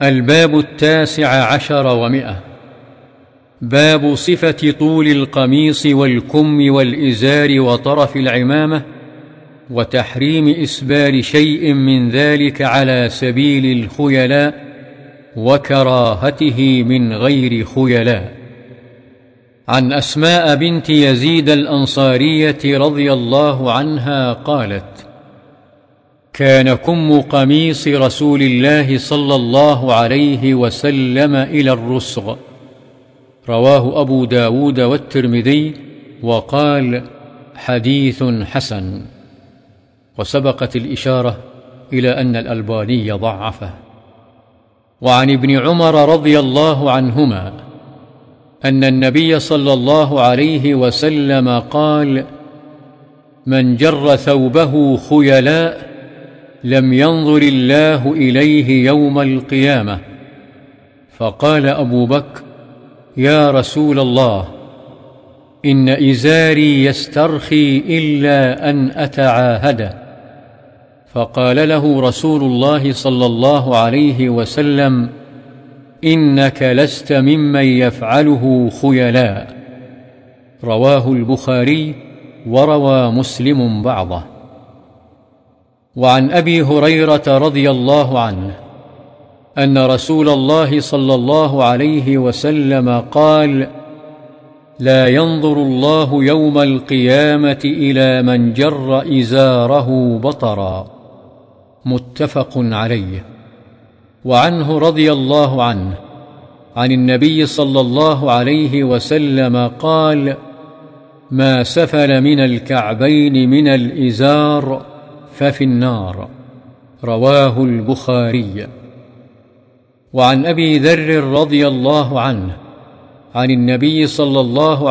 الباب 19 باب صفة طول القميص والكم والإزار وطرف العمامة، وتحريم إسبال شيء من ذلك على سبيل الخيلاء، وكراهته من غير خيلاء. عن أسماء بنت يزيد الأنصارية رضي الله عنها قالت: كان كم قميص رسول الله صلى الله عليه وسلم إلى الرسغ. رواه أبو داود والترمذي، وقال: حديث حسن. وسبقت الإشارة إلى أن الألباني ضعفه. وعن ابن عمر رضي الله عنهما أن النبي صلى الله عليه وسلم قال: من جر ثوبه خيلاء لم ينظر الله إليه يوم القيامة. فقال أبو بكر: يا رسول الله، إن إزاري يسترخي إلا أن أتعاهده. فقال له رسول الله صلى الله عليه وسلم: إنك لست ممن يفعله خيلاء. رواه البخاري، وروى مسلم بعضه. وعن أبي هريرة رضي الله عنه أن رسول الله صلى الله عليه وسلم قال: لا ينظر الله يوم القيامة إلى من جر إزاره بطرا. متفق عليه. وعنه رضي الله عنه عن النبي صلى الله عليه وسلم قال: ما سفل من الكعبين من الإزار ففي النار. رواه البخاري. وعن أبي ذر رضي الله عنه عن النبي صلى الله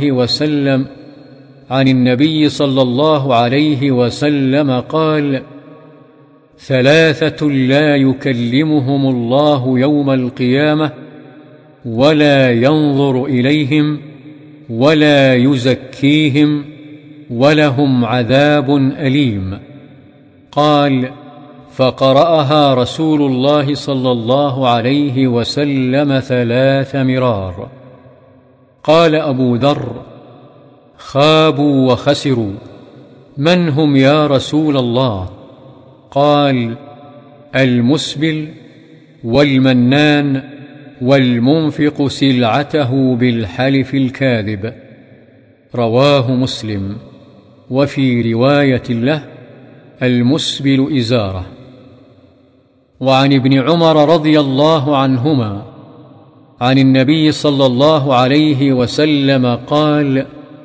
عليه وسلم قال: ثلاثة لا يكلمهم الله يوم القيامة ولا ينظر إليهم ولا يزكيهم ولهم عذاب أليم. قال: فقرأها رسول الله صلى الله عليه وسلم 3 مرار. قال أبو ذر: خابوا وخسروا، من هم يا رسول الله؟ قال: المسبل والمنان والمنفق سلعته بالحلف الكاذب. رواه مسلم. وفي رواية له: المسبل إزاره. وعن ابن عمر رضي الله عنهما عن النبي صلى الله عليه وسلم قال: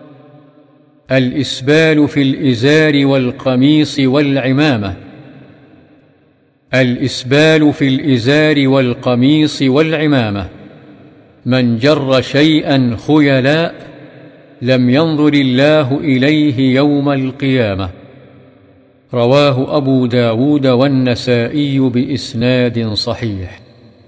الإسبال في الإزار والقميص والعمامة. الإسبال في الإزار والقميص والعمامة، من جر شيئا خيلاء لم ينظر الله إليه يوم القيامة. رواه أبو داود والنسائي بإسناد صحيح.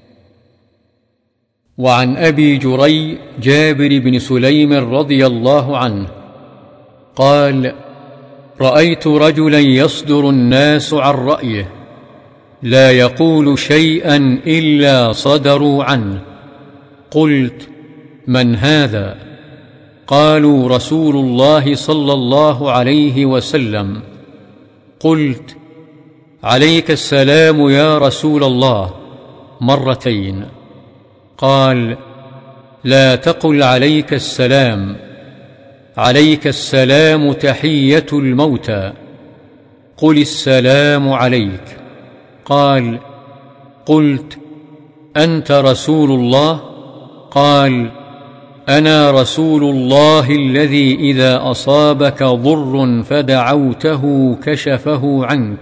وعن أبي جري جابر بن سليم رضي الله عنه قال: رأيت رجلا يصدر الناس عن رأيه، لا يقول شيئا إلا صدروا عنه. قلت: من هذا؟ قالوا: رسول الله صلى الله عليه وسلم. قلت: عليك السلام يا رسول الله، مرتين. قال: لا تقل عليك السلام، عليك السلام تحية الموتى، قل السلام عليك. قال: قلت: أنت رسول الله؟ قال: أنا رسول الله الذي إذا أصابك ضر فدعوته كشفه عنك،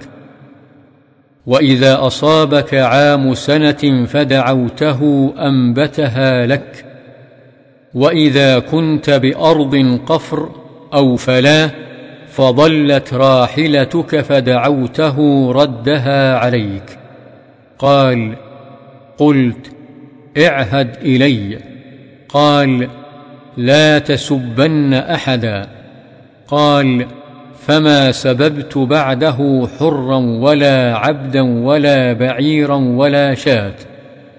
وإذا أصابك عام سنة فدعوته أنبتها لك، وإذا كنت بأرض قفر أو فلاة فضلت راحلتك فدعوته ردها عليك. قال: قلت: اعهد إلي. قال: لا تسبن أحدا. قال: فما سببت بعده حرا ولا عبدا ولا بعيرا ولا شاة.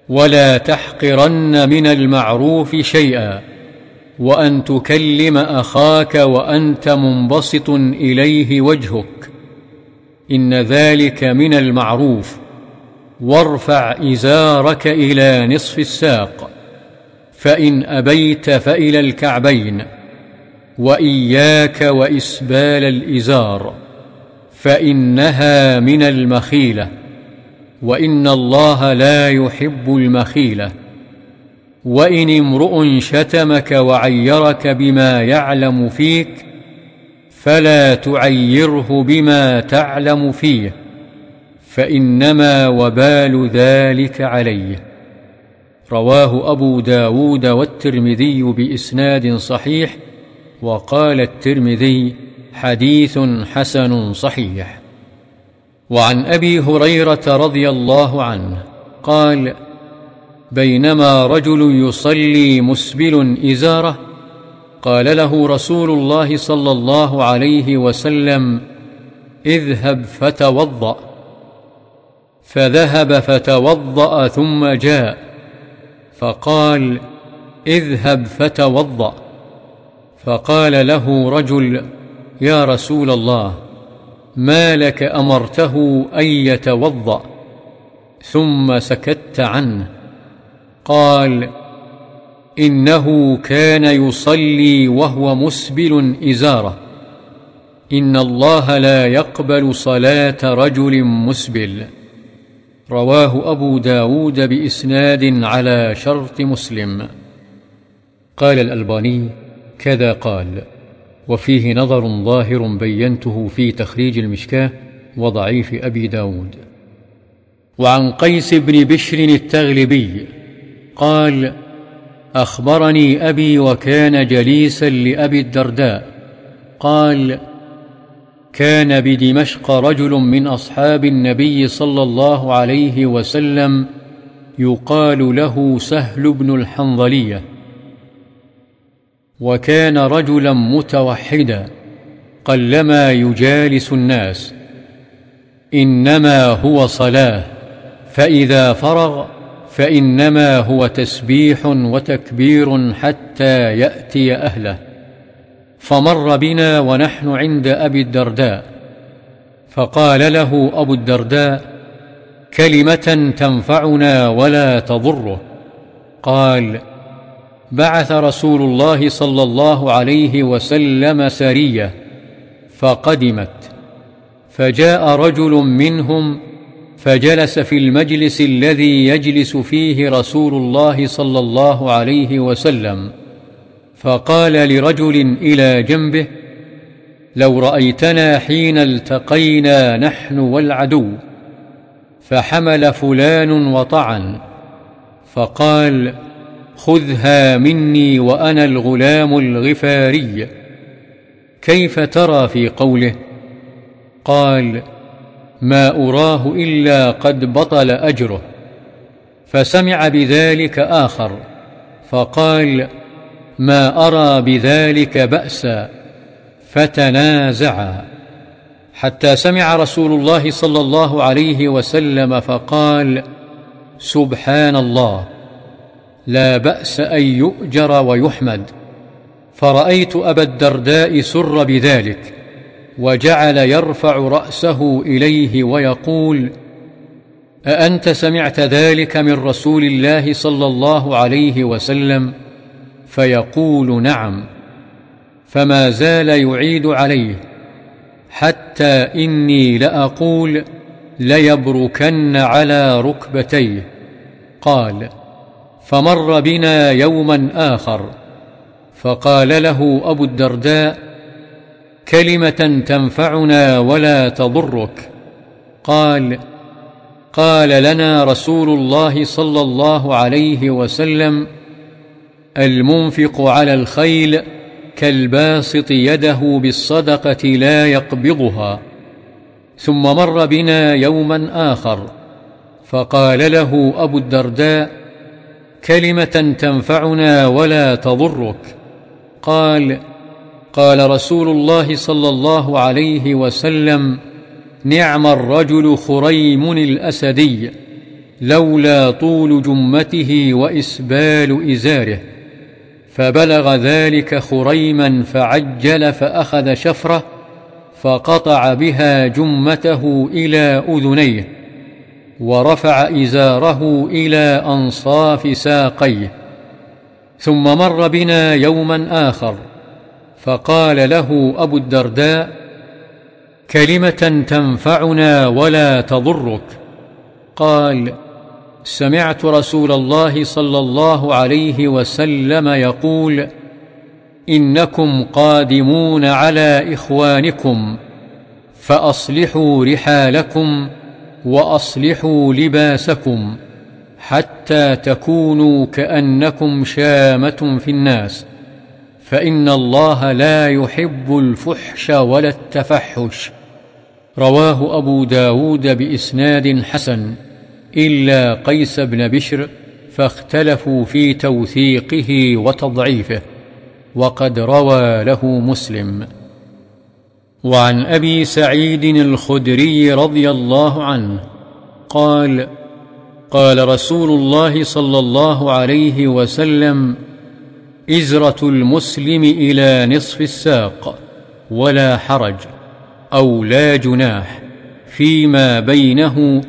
ولا تحقرن من المعروف شيئا، وأن تكلم أخاك وأنت منبسط إليه وجهك، إن ذلك من المعروف. وارفع إزارك إلى نصف الساق، فإن أبيت فإلى الكعبين، وإياك وإسبال الإزار، فإنها من المخيلة، وإن الله لا يحب المخيلة. وإن امرؤ شتمك وعيرك بما يعلم فيك، فلا تعيره بما تعلم فيه، فإنما وبال ذلك عليه. رواه أبو داود والترمذي بإسناد صحيح، وقال الترمذي: حديث حسن صحيح. وعن أبي هريرة رضي الله عنه قال: بينما رجل يصلي مسبل إزاره، قال له رسول الله صلى الله عليه وسلم: اذهب فتوضأ. فذهب فتوضأ ثم جاء فقال: اذهب فتوضأ. فقال له رجل: يا رسول الله، ما لك أمرته أن يتوضأ ثم سكت عنه؟ قال: إنه كان يصلي وهو مسبل إزاره، إن الله لا يقبل صلاة رجل مسبل. رواه أبو داود بإسناد على شرط مسلم. قال الألباني: كذا قال، وفيه نظر ظاهر بينته في تخريج المشكاة وضعيف أبي داود. وعن قيس بن بشر التغلبي قال: أخبرني أبي وكان جليسا لأبي الدرداء قال: كان بدمشق رجل من أصحاب النبي صلى الله عليه وسلم يقال له سهل بن الحنظلية، وكان رجلا متوحدا قلما يجالس الناس، إنما هو صلاة، فإذا فرغ فإنما هو تسبيح وتكبير حتى يأتي أهله. فمر بنا ونحن عند أبي الدرداء، فقال له أبو الدرداء: كلمة تنفعنا ولا تضره. قال: بعث رسول الله صلى الله عليه وسلم سرية فقدمت، فجاء رجل منهم فجلس في المجلس الذي يجلس فيه رسول الله صلى الله عليه وسلم، فقال لرجل إلى جنبه: لو رأيتنا حين التقينا نحن والعدو. فحمل فلان وطعن، فقال: خذها مني وأنا الغلام الغفاري. كيف ترى في قوله؟ قال: ما أراه إلا قد بطل أجره. فسمع بذلك آخر فقال: ما أرى بذلك بأسا. فتنازعا حتى سمع رسول الله صلى الله عليه وسلم فقال: سبحان الله، لا بأس أن يؤجر ويحمد. فرأيت أبا الدرداء سر بذلك، وجعل يرفع رأسه إليه ويقول: أأنت سمعت ذلك من رسول الله صلى الله عليه وسلم؟ فيقول: نعم. فما زال يعيد عليه حتى إني لأقول: ليبركن على ركبتيه. قال: فمر بنا يوما آخر فقال له أبو الدرداء: كلمة تنفعنا ولا تضرك. قال لنا رسول الله صلى الله عليه وسلم: المنفق على الخيل كالباسط يده بالصدقة لا يقبضها. ثم مر بنا يوما آخر فقال له أبو الدرداء: كلمة تنفعنا ولا تضرك. قال رسول الله صلى الله عليه وسلم: نعم الرجل خريم الأسدي، لولا طول جمته وإسبال إزاره، فبلغ ذلك خريما فعجل فأخذ شفرة فقطع بها جمته إلى أذنيه، ورفع إزاره إلى أنصاف ساقيه. ثم مر بنا يوما آخر فقال له أبو الدرداء: كلمة تنفعنا ولا تضرك. قال: سمعت رسول الله صلى الله عليه وسلم يقول: إنكم قادمون على إخوانكم فأصلحوا رحالكم وأصلحوا لباسكم حتى تكونوا كأنكم شامة في الناس، فإن الله لا يحب الفحش ولا التفحش. رواه أبو داود بإسناد حسن إلا قيس بن بشر، فاختلفوا في توثيقه وتضعيفه، وقد روى له مسلم. وعن أبي سعيد الخدري رضي الله عنه قال: قال رسول الله صلى الله عليه وسلم: إزرة المسلم إلى نصف الساق، ولا حرج أو لا جناح فيما بينه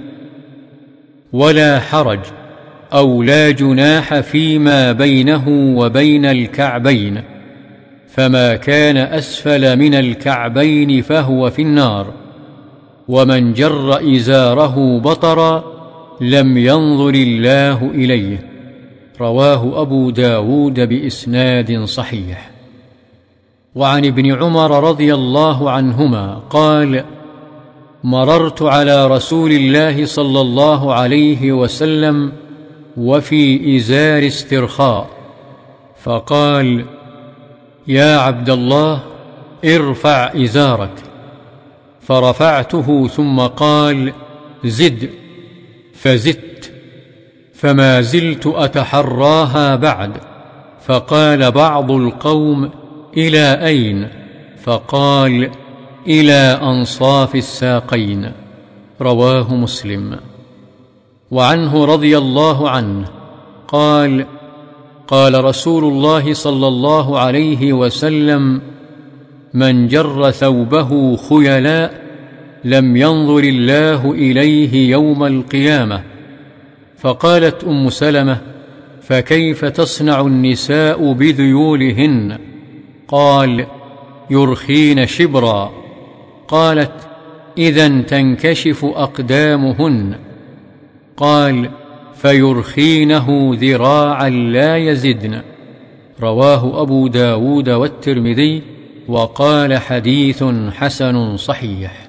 وبين الكعبين، فما كان أسفل من الكعبين فهو في النار، ومن جر إزاره بطرا لم ينظر الله إليه. رواه أبو داود بإسناد صحيح. وعن ابن عمر رضي الله عنهما قال: مررت على رسول الله صلى الله عليه وسلم وفي إزار استرخاء، فقال: يا عبد الله، ارفع إزارك. فرفعته، ثم قال: زد، فزدت، فما زلت أتحراها بعد. فقال بعض القوم: إلى أين؟ فقال: إلى أنصاف الساقين. رواه مسلم. وعنه رضي الله عنه قال: قال رسول الله صلى الله عليه وسلم: من جر ثوبه خيلاء لم ينظر الله إليه يوم القيامة. فقالت أم سلمة: فكيف تصنع النساء بذيولهن؟ قال: يرخين شبرا. قالت: إذن تنكشف أقدامهن. قال: فيرخينه ذراعا لا يزدن. رواه أبو داود والترمذي، وقال: حديث حسن صحيح.